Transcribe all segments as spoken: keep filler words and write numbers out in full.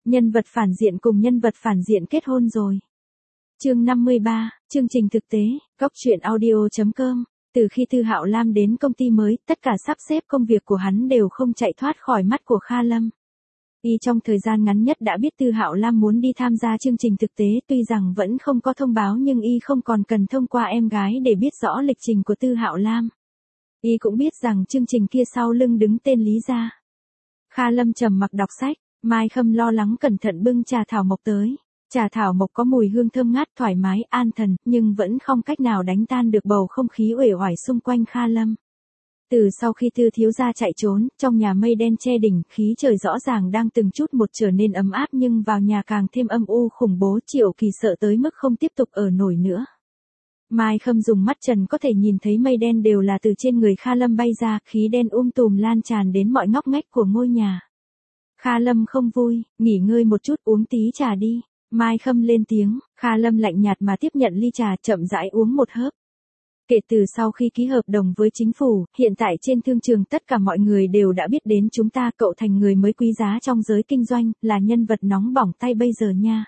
Nhân vật phản diện cùng nhân vật phản diện kết hôn rồi. Chương năm mươi ba, chương trình thực tế, góc truyện audio chấm com. Từ khi Tư Hạo Lam đến công ty mới, tất cả sắp xếp công việc của hắn đều không chạy thoát khỏi mắt của Kha Lâm. Y trong thời gian ngắn nhất đã biết Tư Hạo Lam muốn đi tham gia chương trình thực tế, tuy rằng vẫn không có thông báo nhưng Y không còn cần thông qua em gái để biết rõ lịch trình của Tư Hạo Lam. Y cũng biết rằng chương trình kia sau lưng đứng tên Lý gia. Kha Lâm trầm mặc đọc sách, Mai Khâm lo lắng cẩn thận bưng trà thảo mộc tới. Trà thảo mộc có mùi hương thơm ngát thoải mái an thần, nhưng vẫn không cách nào đánh tan được bầu không khí uể oải xung quanh Kha Lâm. Từ sau khi Tư thiếu gia chạy trốn, trong nhà mây đen che đỉnh, khí trời rõ ràng đang từng chút một trở nên ấm áp nhưng vào nhà càng thêm âm u khủng bố. Triệu Kỳ sợ tới mức không tiếp tục ở nổi nữa. Mai Khâm dùng mắt trần có thể nhìn thấy mây đen đều là từ trên người Kha Lâm bay ra, khí đen um tùm lan tràn đến mọi ngóc ngách của ngôi nhà. Kha Lâm không vui, nghỉ ngơi một chút uống tí trà đi. Mai Khâm lên tiếng, Kha Lâm lạnh nhạt mà tiếp nhận ly trà, chậm rãi uống một hớp. Kể từ sau khi ký hợp đồng với chính phủ, hiện tại trên thương trường tất cả mọi người đều đã biết đến chúng ta, cậu thành người mới quý giá trong giới kinh doanh, là nhân vật nóng bỏng tay bây giờ nha.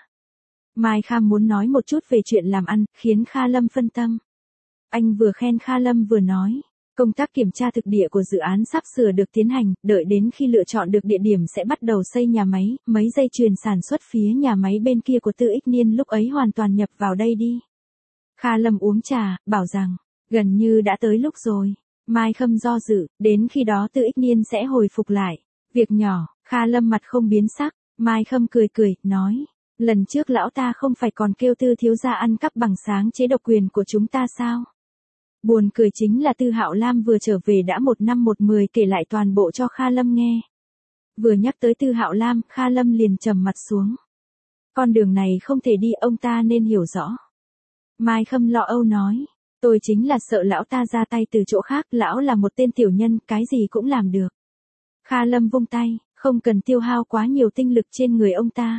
Mai Kham muốn nói một chút về chuyện làm ăn, khiến Kha Lâm phân tâm. Anh vừa khen Kha Lâm vừa nói, công tác kiểm tra thực địa của dự án sắp sửa được tiến hành, đợi đến khi lựa chọn được địa điểm sẽ bắt đầu xây nhà máy, mấy dây chuyền sản xuất phía nhà máy bên kia của Tư Ích Niên lúc ấy hoàn toàn nhập vào đây đi. Kha Lâm uống trà, bảo rằng, gần như đã tới lúc rồi. Mai Khâm do dự, đến khi đó Tư Ích Niên sẽ hồi phục lại. Việc nhỏ, Kha Lâm mặt không biến sắc, Mai Khâm cười cười, nói, lần trước lão ta không phải còn kêu Tư thiếu gia ăn cắp bằng sáng chế độc quyền của chúng ta sao? Buồn cười chính là Tư Hạo Lam vừa trở về đã một năm một mười kể lại toàn bộ cho Kha Lâm nghe. Vừa nhắc tới Tư Hạo Lam, Kha Lâm liền trầm mặt xuống. Con đường này không thể đi, ông ta nên hiểu rõ. Mai Khâm lo âu nói, tôi chính là sợ lão ta ra tay từ chỗ khác, lão là một tên tiểu nhân, cái gì cũng làm được. Kha Lâm vung tay, không cần tiêu hao quá nhiều tinh lực trên người ông ta.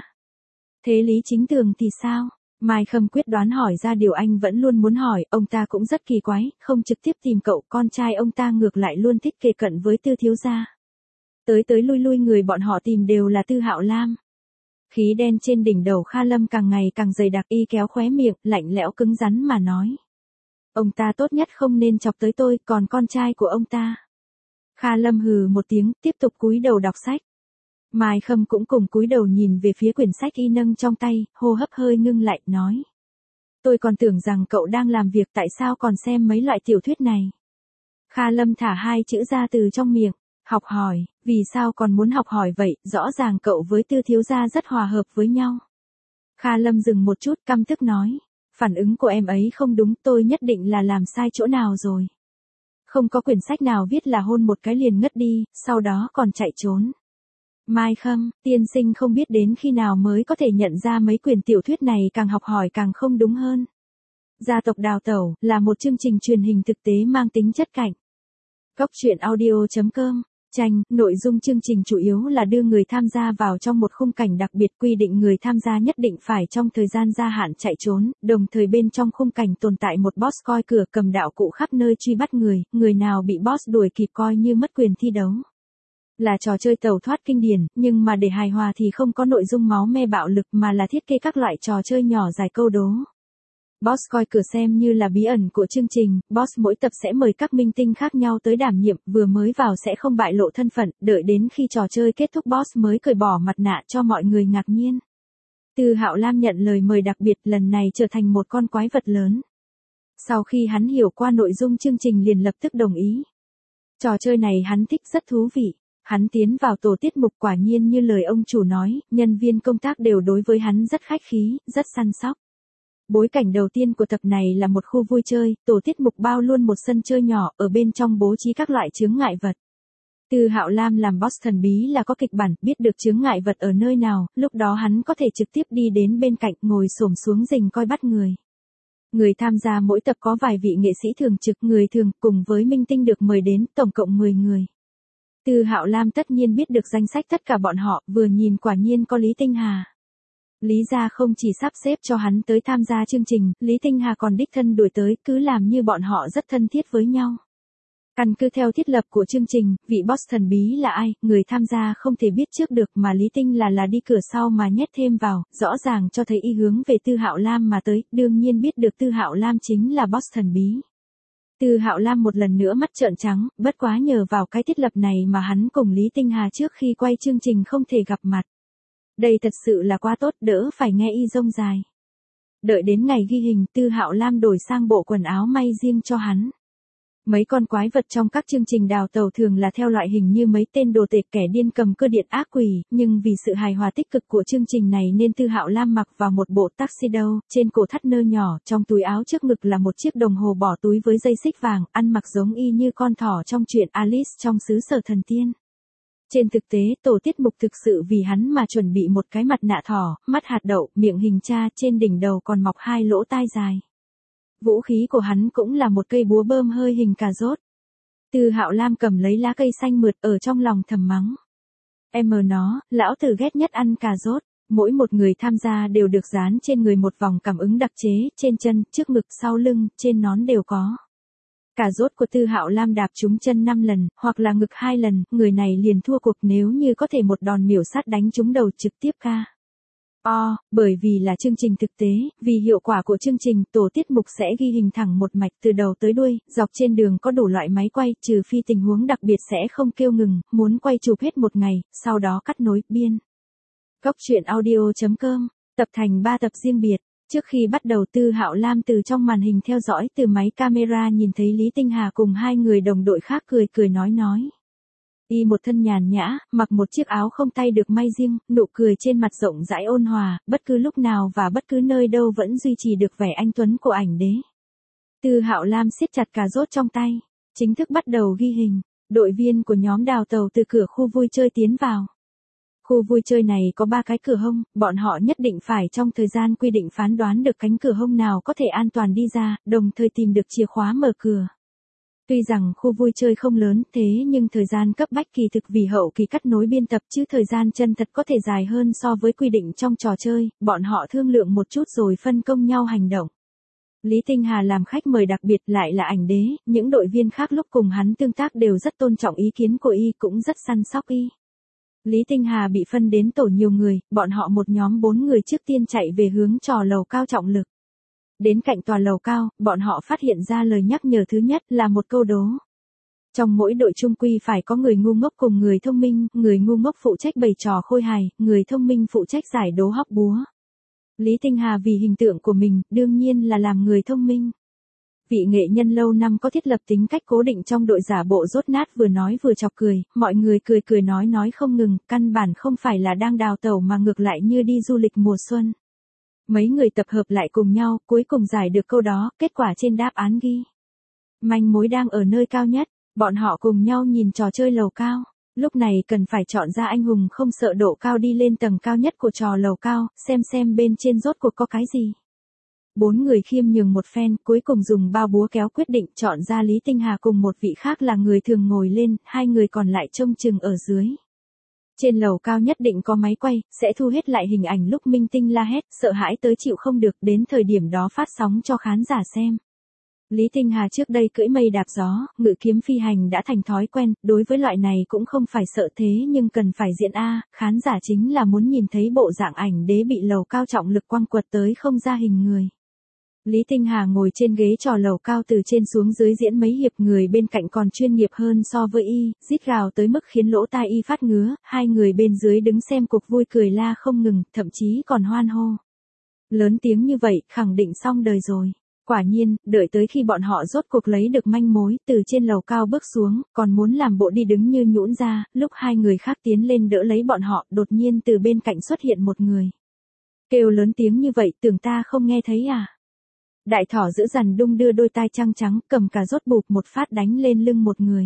Thế Lý Chính Tường thì sao? Mai Khâm quyết đoán hỏi ra điều anh vẫn luôn muốn hỏi, ông ta cũng rất kỳ quái, không trực tiếp tìm cậu, con trai ông ta ngược lại luôn thích kề cận với Tư thiếu gia. Tới tới lui lui người bọn họ tìm đều là Tư Hạo Lam. Khí đen trên đỉnh đầu Kha Lâm càng ngày càng dày đặc, Y kéo khóe miệng, lạnh lẽo cứng rắn mà nói. Ông ta tốt nhất không nên chọc tới tôi, còn con trai của ông ta. Kha Lâm hừ một tiếng, tiếp tục cúi đầu đọc sách. Mai Khâm cũng cùng cúi đầu nhìn về phía quyển sách Y nâng trong tay, hô hấp hơi ngưng lại, nói. Tôi còn tưởng rằng cậu đang làm việc, tại sao còn xem mấy loại tiểu thuyết này? Kha Lâm thả hai chữ ra từ trong miệng, học hỏi, vì sao còn muốn học hỏi vậy, rõ ràng cậu với Tư thiếu gia rất hòa hợp với nhau. Kha Lâm dừng một chút, căm tức nói. Phản ứng của em ấy không đúng, tôi nhất định là làm sai chỗ nào rồi. Không có quyển sách nào viết là hôn một cái liền ngất đi, sau đó còn chạy trốn. Mai Khâm, tiên sinh không biết đến khi nào mới có thể nhận ra mấy quyển tiểu thuyết này càng học hỏi càng không đúng hơn. Gia tộc Đào Tẩu là một chương trình truyền hình thực tế mang tính chất cảnh. Góc truyện audio chấm com. Tranh, nội dung chương trình chủ yếu là đưa người tham gia vào trong một khung cảnh đặc biệt, quy định người tham gia nhất định phải trong thời gian gia hạn chạy trốn, đồng thời bên trong khung cảnh tồn tại một boss coi cửa cầm đạo cụ khắp nơi truy bắt người, người nào bị boss đuổi kịp coi như mất quyền thi đấu. Là trò chơi tẩu thoát kinh điển, nhưng mà để hài hòa thì không có nội dung máu me bạo lực mà là thiết kế các loại trò chơi nhỏ dài câu đố. Boss coi cửa xem như là bí ẩn của chương trình, boss mỗi tập sẽ mời các minh tinh khác nhau tới đảm nhiệm, vừa mới vào sẽ không bại lộ thân phận, đợi đến khi trò chơi kết thúc boss mới cởi bỏ mặt nạ cho mọi người ngạc nhiên. Tư Hạo Lam nhận lời mời đặc biệt, lần này trở thành một con quái vật lớn. Sau khi hắn hiểu qua nội dung chương trình liền lập tức đồng ý. Trò chơi này hắn thích, rất thú vị. Hắn tiến vào tổ tiết mục, quả nhiên như lời ông chủ nói, nhân viên công tác đều đối với hắn rất khách khí, rất săn sóc. Bối cảnh đầu tiên của tập này là một khu vui chơi, tổ tiết mục bao luôn một sân chơi nhỏ, ở bên trong bố trí các loại chướng ngại vật. Tư Hạo Lam làm boss thần bí là có kịch bản, biết được chướng ngại vật ở nơi nào, lúc đó hắn có thể trực tiếp đi đến bên cạnh, ngồi xổm xuống rình coi bắt người. Người tham gia mỗi tập có vài vị nghệ sĩ thường trực, người thường, cùng với minh tinh được mời đến, tổng cộng mười người. Tư Hạo Lam tất nhiên biết được danh sách tất cả bọn họ, vừa nhìn quả nhiên có Lý Tinh Hà. Lý gia không chỉ sắp xếp cho hắn tới tham gia chương trình, Lý Tinh Hà còn đích thân đuổi tới, cứ làm như bọn họ rất thân thiết với nhau. Căn cứ theo thiết lập của chương trình, vị boss thần bí là ai, người tham gia không thể biết trước được mà Lý Tinh là là đi cửa sau mà nhét thêm vào, rõ ràng cho thấy y hướng về Tư Hạo Lam mà tới, đương nhiên biết được Tư Hạo Lam chính là boss thần bí. Tư Hạo Lam một lần nữa mắt trợn trắng, bất quá nhờ vào cái thiết lập này mà hắn cùng Lý Tinh Hà trước khi quay chương trình không thể gặp mặt. Đây thật sự là quá tốt, đỡ phải nghe y rông dài. Đợi đến ngày ghi hình, Tư Hạo Lam đổi sang bộ quần áo may riêng cho hắn. Mấy con quái vật trong các chương trình đào tẩu thường là theo loại hình như mấy tên đồ tể kẻ điên cầm cơ điện ác quỷ, nhưng vì sự hài hòa tích cực của chương trình này nên Tư Hạo Lam mặc vào một bộ tuxedo, trên cổ thắt nơ nhỏ, trong túi áo trước ngực là một chiếc đồng hồ bỏ túi với dây xích vàng, ăn mặc giống y như con thỏ trong truyện Alice trong xứ sở thần tiên. Trên thực tế, tổ tiết mục thực sự vì hắn mà chuẩn bị một cái mặt nạ thỏ, mắt hạt đậu, miệng hình cha, trên đỉnh đầu còn mọc hai lỗ tai dài. Vũ khí của hắn cũng là một cây búa bơm hơi hình cà rốt. Tư Hạo Lam cầm lấy lá cây xanh mượt ở trong lòng thầm mắng. Em mờ nó, lão tử ghét nhất ăn cà rốt. Mỗi một người tham gia đều được dán trên người một vòng cảm ứng đặc chế, trên chân, trước ngực, sau lưng, trên nón đều có. Cà rốt của Tư Hạo Lam đạp trúng chân năm lần, hoặc là ngực hai lần, người này liền thua cuộc nếu như có thể một đòn miểu sát đánh trúng đầu trực tiếp ca. O, bởi vì là chương trình thực tế, vì hiệu quả của chương trình, tổ tiết mục sẽ ghi hình thẳng một mạch từ đầu tới đuôi, dọc trên đường có đủ loại máy quay, trừ phi tình huống đặc biệt sẽ không kêu ngừng, muốn quay chụp hết một ngày, sau đó cắt nối, biên. Góc truyện audio chấm com, tập thành ba tập riêng biệt. Trước khi bắt đầu Tư Hạo Lam từ trong màn hình theo dõi từ máy camera nhìn thấy Lý Tinh Hà cùng hai người đồng đội khác cười cười nói nói. Y một thân nhàn nhã, mặc một chiếc áo không tay được may riêng, nụ cười trên mặt rộng rãi ôn hòa, bất cứ lúc nào và bất cứ nơi đâu vẫn duy trì được vẻ anh tuấn của ảnh đế. Tư Hạo Lam siết chặt cà rốt trong tay, chính thức bắt đầu ghi hình, đội viên của nhóm đào tàu từ cửa khu vui chơi tiến vào. Khu vui chơi này có ba cái cửa hông, bọn họ nhất định phải trong thời gian quy định phán đoán được cánh cửa hông nào có thể an toàn đi ra, đồng thời tìm được chìa khóa mở cửa. Tuy rằng khu vui chơi không lớn thế nhưng thời gian cấp bách kỳ thực vì hậu kỳ cắt nối biên tập chứ thời gian chân thật có thể dài hơn so với quy định trong trò chơi, bọn họ thương lượng một chút rồi phân công nhau hành động. Lý Tinh Hà làm khách mời đặc biệt lại là ảnh đế, những đội viên khác lúc cùng hắn tương tác đều rất tôn trọng ý kiến của y cũng rất săn sóc y. Lý Tinh Hà bị phân đến tổ nhiều người, bọn họ một nhóm bốn người trước tiên chạy về hướng trò lầu cao trọng lực. Đến cạnh tòa lầu cao, bọn họ phát hiện ra lời nhắc nhở thứ nhất là một câu đố. Trong mỗi đội chung quy phải có người ngu ngốc cùng người thông minh, người ngu ngốc phụ trách bày trò khôi hài, người thông minh phụ trách giải đố hóc búa. Lý Tinh Hà vì hình tượng của mình, đương nhiên là làm người thông minh. Vị nghệ nhân lâu năm có thiết lập tính cách cố định trong đội giả bộ dốt nát vừa nói vừa chọc cười, mọi người cười cười nói nói không ngừng, căn bản không phải là đang đào tẩu mà ngược lại như đi du lịch mùa xuân. Mấy người tập hợp lại cùng nhau, cuối cùng giải được câu đó, kết quả trên đáp án ghi. Manh mối đang ở nơi cao nhất, bọn họ cùng nhau nhìn trò chơi lầu cao. Lúc này cần phải chọn ra anh hùng không sợ độ cao đi lên tầng cao nhất của trò lầu cao, xem xem bên trên rốt cuộc có cái gì. Bốn người khiêm nhường một phen, cuối cùng dùng bao búa kéo quyết định chọn ra Lý Tinh Hà cùng một vị khác là người thường ngồi lên, hai người còn lại trông chừng ở dưới. Trên lầu cao nhất định có máy quay, sẽ thu hết lại hình ảnh lúc minh tinh la hét, sợ hãi tới chịu không được, đến thời điểm đó phát sóng cho khán giả xem. Lý Tinh Hà trước đây cưỡi mây đạp gió, ngự kiếm phi hành đã thành thói quen, đối với loại này cũng không phải sợ thế nhưng cần phải diễn A, khán giả chính là muốn nhìn thấy bộ dạng ảnh đế bị lầu cao trọng lực quăng quật tới không ra hình người. Lý Tinh Hà ngồi trên ghế trò lầu cao từ trên xuống dưới diễn mấy hiệp, người bên cạnh còn chuyên nghiệp hơn so với y, rít gào tới mức khiến lỗ tai y phát ngứa, hai người bên dưới đứng xem cuộc vui cười la không ngừng, thậm chí còn hoan hô. Lớn tiếng như vậy, khẳng định xong đời rồi. Quả nhiên, đợi tới khi bọn họ rốt cuộc lấy được manh mối, từ trên lầu cao bước xuống, còn muốn làm bộ đi đứng như nhũn ra, lúc hai người khác tiến lên đỡ lấy bọn họ, đột nhiên từ bên cạnh xuất hiện một người. Kêu lớn tiếng như vậy, tưởng ta không nghe thấy à? Đại thỏ giữ dằn đung đưa đôi tai trăng trắng, cầm cà rốt bụp một phát đánh lên lưng một người.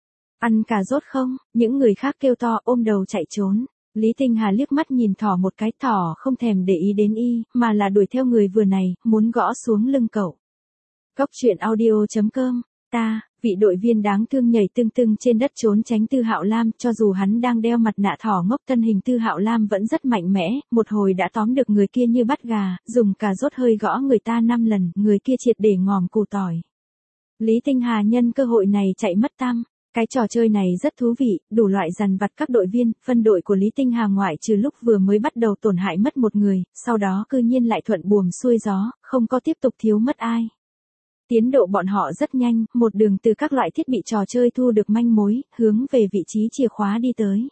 Ăn cà rốt không? Những người khác kêu to ôm đầu chạy trốn. Lý Tinh Hà liếc mắt nhìn thỏ một cái, thỏ không thèm để ý đến y, mà là đuổi theo người vừa này, muốn gõ xuống lưng cậu. Góc truyện audio chấm com, ta, vị đội viên đáng thương nhảy tưng tưng trên đất trốn tránh Tư Hạo Lam, cho dù hắn đang đeo mặt nạ thỏ ngốc thân hình Tư Hạo Lam vẫn rất mạnh mẽ, một hồi đã tóm được người kia như bắt gà, dùng cà rốt hơi gõ người ta năm lần, người kia triệt để ngòm củ tỏi. Lý Tinh Hà nhân cơ hội này chạy mất tăm. Cái trò chơi này rất thú vị, đủ loại dằn vặt các đội viên, phân đội của Lý Tinh Hà ngoại trừ lúc vừa mới bắt đầu tổn hại mất một người, sau đó cư nhiên lại thuận buồm xuôi gió, không có tiếp tục thiếu mất ai. Tiến độ bọn họ rất nhanh, một đường từ các loại thiết bị trò chơi thu được manh mối, hướng về vị trí chìa khóa đi tới.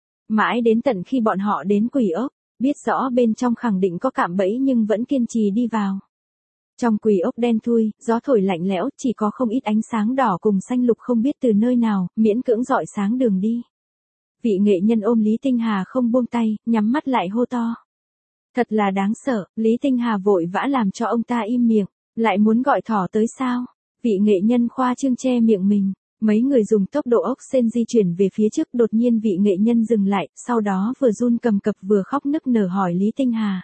Mãi đến tận khi bọn họ đến quỷ ốc, biết rõ bên trong khẳng định có cạm bẫy nhưng vẫn kiên trì đi vào. Trong quỷ ốc đen thui, gió thổi lạnh lẽo, chỉ có không ít ánh sáng đỏ cùng xanh lục không biết từ nơi nào, miễn cưỡng rọi sáng đường đi. Vị nghệ nhân ôm Lý Tinh Hà không buông tay, nhắm mắt lại hô to. Thật là đáng sợ, Lý Tinh Hà vội vã làm cho ông ta im miệng, lại muốn gọi thỏ tới sao? Vị nghệ nhân khoa trương che miệng mình, mấy người dùng tốc độ ốc sên di chuyển về phía trước, đột nhiên vị nghệ nhân dừng lại, sau đó vừa run cầm cập vừa khóc nức nở hỏi Lý Tinh Hà.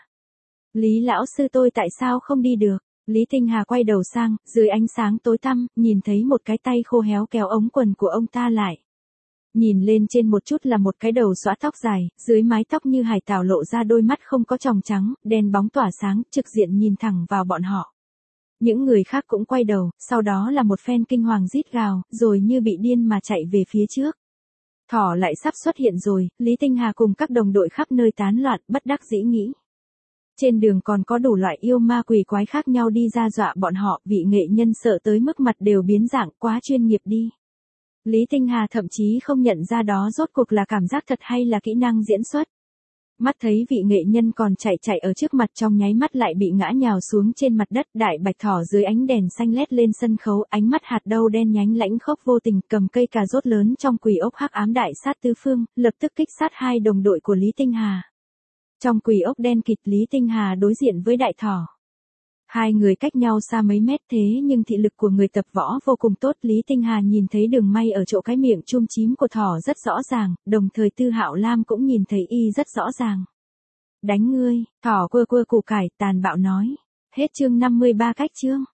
Lý lão sư tôi tại sao không đi được? Lý Tinh Hà quay đầu sang, dưới ánh sáng tối tăm, nhìn thấy một cái tay khô héo kéo ống quần của ông ta lại. Nhìn lên trên một chút là một cái đầu xõa tóc dài, dưới mái tóc như hải tảo lộ ra đôi mắt không có tròng trắng, đen bóng tỏa sáng, trực diện nhìn thẳng vào bọn họ. Những người khác cũng quay đầu, sau đó là một phen kinh hoàng rít gào, rồi như bị điên mà chạy về phía trước. Thỏ lại sắp xuất hiện rồi, Lý Tinh Hà cùng các đồng đội khắp nơi tán loạn, bất đắc dĩ nghĩ. Trên đường còn có đủ loại yêu ma quỷ quái khác nhau đi ra dọa bọn họ, vị nghệ nhân sợ tới mức mặt đều biến dạng, quá chuyên nghiệp đi. Lý Tinh Hà thậm chí không nhận ra đó rốt cuộc là cảm giác thật hay là kỹ năng diễn xuất. Mắt thấy vị nghệ nhân còn chạy chạy ở trước mặt, trong nháy mắt lại bị ngã nhào xuống trên mặt đất. Đại bạch thỏ dưới ánh đèn xanh lét lên sân khấu, ánh mắt hạt đâu đen nhánh lãnh khốc vô tình, cầm cây cà rốt lớn trong quỷ ốc hắc ám đại sát tứ phương, lập tức kích sát hai đồng đội của Lý Tinh Hà. Trong quỷ ốc đen kịt, Lý Tinh Hà đối diện với đại thỏ. Hai người cách nhau xa mấy mét, thế nhưng thị lực của người tập võ vô cùng tốt. Lý Tinh Hà nhìn thấy đường may ở chỗ cái miệng chum chím của thỏ rất rõ ràng, đồng thời Tư Hạo Lam cũng nhìn thấy y rất rõ ràng. Đánh ngươi, thỏ quơ quơ củ cải, tàn bạo nói. Hết chương năm mươi ba cách chương.